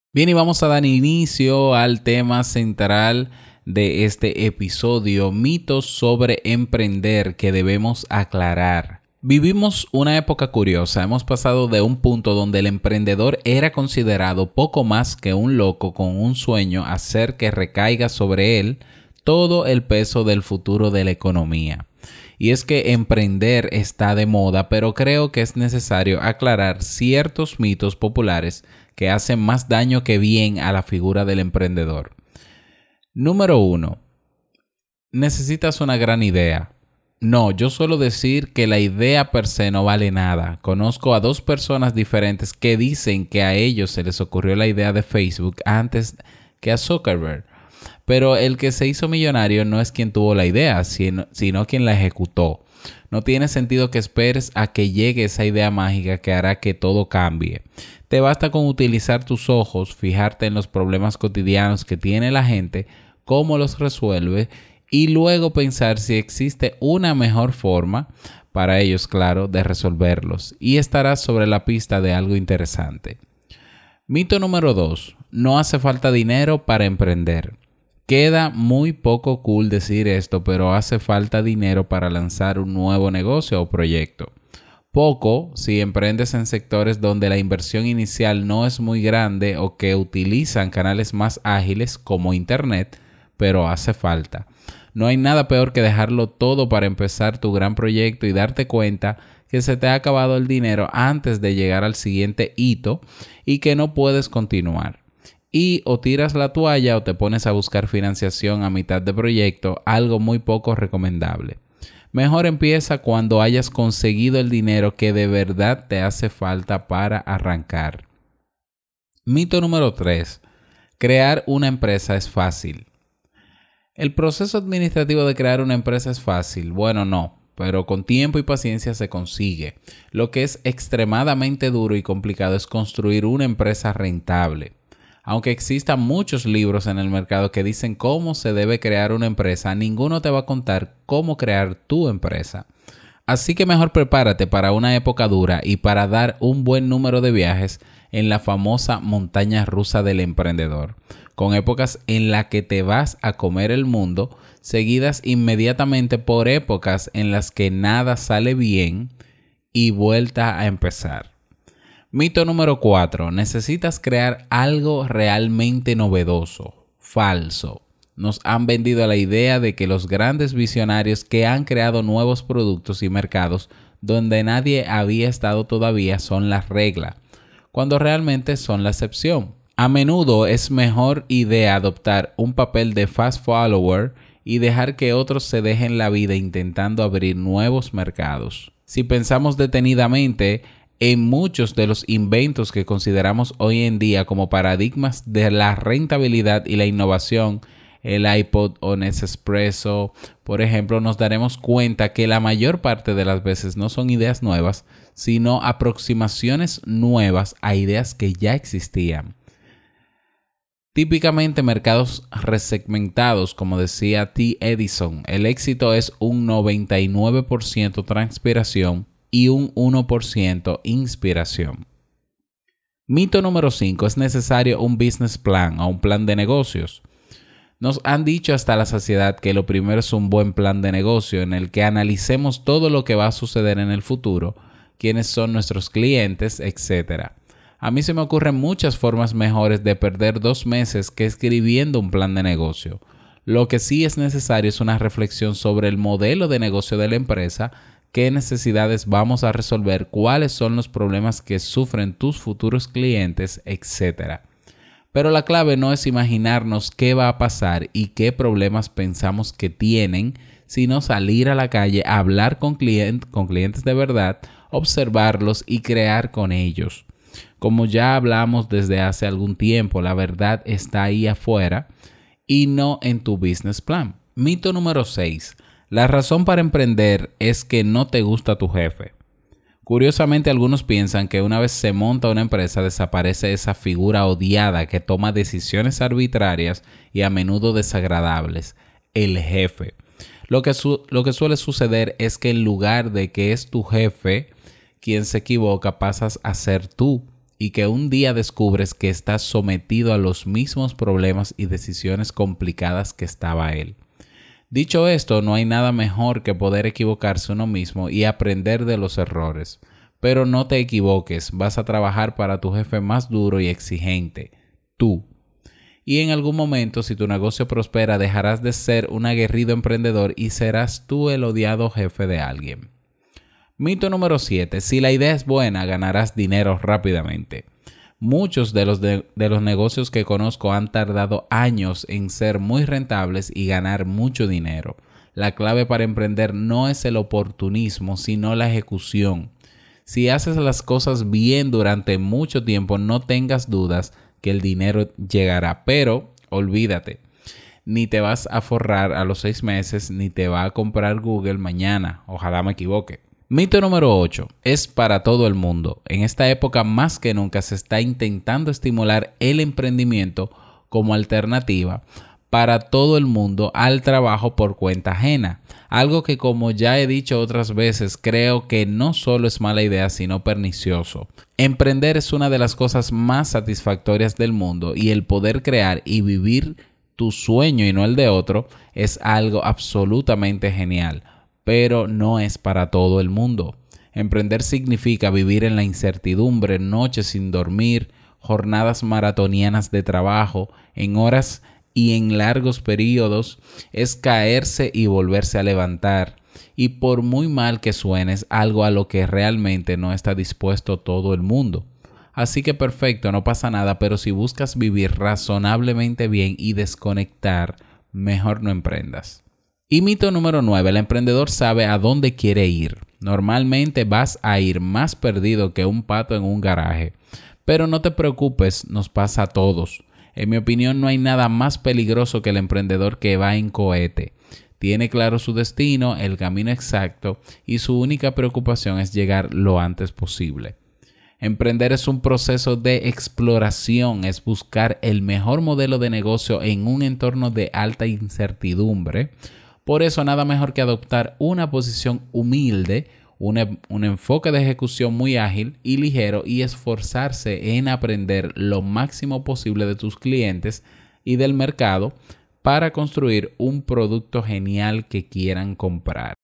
Bien, y vamos a dar inicio al tema central de este episodio, mitos sobre emprender que debemos aclarar. Vivimos una época curiosa, hemos pasado de un punto donde el emprendedor era considerado poco más que un loco con un sueño a hacer que recaiga sobre él todo el peso del futuro de la economía. Y es que emprender está de moda, pero creo que es necesario aclarar ciertos mitos populares que hacen más daño que bien a la figura del emprendedor. Número 1. Necesitas una gran idea. No, yo suelo decir que la idea per se no vale nada. Conozco a dos personas diferentes que dicen que a ellos se les ocurrió la idea de Facebook antes que a Zuckerberg. Pero el que se hizo millonario no es quien tuvo la idea, sino quien la ejecutó. No tiene sentido que esperes a que llegue esa idea mágica que hará que todo cambie. Te basta con utilizar tus ojos, fijarte en los problemas cotidianos que tiene la gente, cómo los resuelve y luego pensar si existe una mejor forma, para ellos claro, de resolverlos y estarás sobre la pista de algo interesante. Mito número 2. No hace falta dinero para emprender. Queda muy poco cool decir esto, pero hace falta dinero para lanzar un nuevo negocio o proyecto. Poco si emprendes en sectores donde la inversión inicial no es muy grande o que utilizan canales más ágiles como Internet, pero hace falta. No hay nada peor que dejarlo todo para empezar tu gran proyecto y darte cuenta que se te ha acabado el dinero antes de llegar al siguiente hito y que no puedes continuar. Y o tiras la toalla o te pones a buscar financiación a mitad de proyecto, algo muy poco recomendable. Mejor empieza cuando hayas conseguido el dinero que de verdad te hace falta para arrancar. Mito número 3. Crear una empresa es fácil. ¿El proceso administrativo de crear una empresa es fácil? Bueno, no, pero con tiempo y paciencia se consigue. Lo que es extremadamente duro y complicado es construir una empresa rentable. Aunque existan muchos libros en el mercado que dicen cómo se debe crear una empresa, ninguno te va a contar cómo crear tu empresa. Así que mejor prepárate para una época dura y para dar un buen número de viajes en la famosa montaña rusa del emprendedor, con épocas en las que te vas a comer el mundo, seguidas inmediatamente por épocas en las que nada sale bien y vuelta a empezar. Mito número 4. Necesitas crear algo realmente novedoso. Falso. Nos han vendido la idea de que los grandes visionarios que han creado nuevos productos y mercados donde nadie había estado todavía son la regla, cuando realmente son la excepción. A menudo es mejor idea adoptar un papel de fast follower y dejar que otros se dejen la vida intentando abrir nuevos mercados. Si pensamos detenidamente en muchos de los inventos que consideramos hoy en día como paradigmas de la rentabilidad y la innovación, el iPod o Nespresso, por ejemplo, nos daremos cuenta que la mayor parte de las veces no son ideas nuevas, sino aproximaciones nuevas a ideas que ya existían. Típicamente mercados resegmentados, como decía T. Edison, el éxito es un 99% transpiración y un 1% inspiración. Mito número 5. Es necesario un business plan o un plan de negocios. Nos han dicho hasta la saciedad que lo primero es un buen plan de negocio en el que analicemos todo lo que va a suceder en el futuro, quiénes son nuestros clientes, etc. A mí se me ocurren muchas formas mejores de perder 2 meses que escribiendo un plan de negocio. Lo que sí es necesario es una reflexión sobre el modelo de negocio de la empresa, qué necesidades vamos a resolver, cuáles son los problemas que sufren tus futuros clientes, etc. Pero la clave no es imaginarnos qué va a pasar y qué problemas pensamos que tienen, sino salir a la calle a hablar con clientes de verdad, observarlos y crear con ellos. Como ya hablamos desde hace algún tiempo, la verdad está ahí afuera y no en tu business plan. Mito número 6. La razón para emprender es que no te gusta tu jefe. Curiosamente, algunos piensan que una vez se monta una empresa desaparece esa figura odiada que toma decisiones arbitrarias y a menudo desagradables, el jefe. Lo que suele suceder es que en lugar de que es tu jefe quien se equivoca, pasas a ser tú y que un día descubres que estás sometido a los mismos problemas y decisiones complicadas que estaba él. Dicho esto, no hay nada mejor que poder equivocarse uno mismo y aprender de los errores. Pero no te equivoques, vas a trabajar para tu jefe más duro y exigente, tú. Y en algún momento, si tu negocio prospera, dejarás de ser un aguerrido emprendedor y serás tú el odiado jefe de alguien. Mito número 7. Si la idea es buena, ganarás dinero rápidamente. Muchos de los negocios que conozco han tardado años en ser muy rentables y ganar mucho dinero. La clave para emprender no es el oportunismo, sino la ejecución. Si haces las cosas bien durante mucho tiempo, no tengas dudas que el dinero llegará. Pero olvídate, ni te vas a forrar a los 6 meses, ni te va a comprar Google mañana. Ojalá me equivoque. Mito número 8. Es para todo el mundo. En esta época más que nunca se está intentando estimular el emprendimiento como alternativa para todo el mundo al trabajo por cuenta ajena. Algo que, como ya he dicho otras veces, creo que no solo es mala idea, sino pernicioso. Emprender es una de las cosas más satisfactorias del mundo y el poder crear y vivir tu sueño y no el de otro es algo absolutamente genial. Pero no es para todo el mundo. Emprender significa vivir en la incertidumbre, noches sin dormir, jornadas maratonianas de trabajo, en horas y en largos periodos, es caerse y volverse a levantar. Y por muy mal que suenes, algo a lo que realmente no está dispuesto todo el mundo. Así que perfecto, no pasa nada, pero si buscas vivir razonablemente bien y desconectar, mejor no emprendas. Y mito número 9. El emprendedor sabe a dónde quiere ir. Normalmente vas a ir más perdido que un pato en un garaje. Pero no te preocupes, nos pasa a todos. En mi opinión, no hay nada más peligroso que el emprendedor que va en cohete. Tiene claro su destino, el camino exacto y su única preocupación es llegar lo antes posible. Emprender es un proceso de exploración, es buscar el mejor modelo de negocio en un entorno de alta incertidumbre. Por eso nada mejor que adoptar una posición humilde, un enfoque de ejecución muy ágil y ligero y esforzarse en aprender lo máximo posible de tus clientes y del mercado para construir un producto genial que quieran comprar.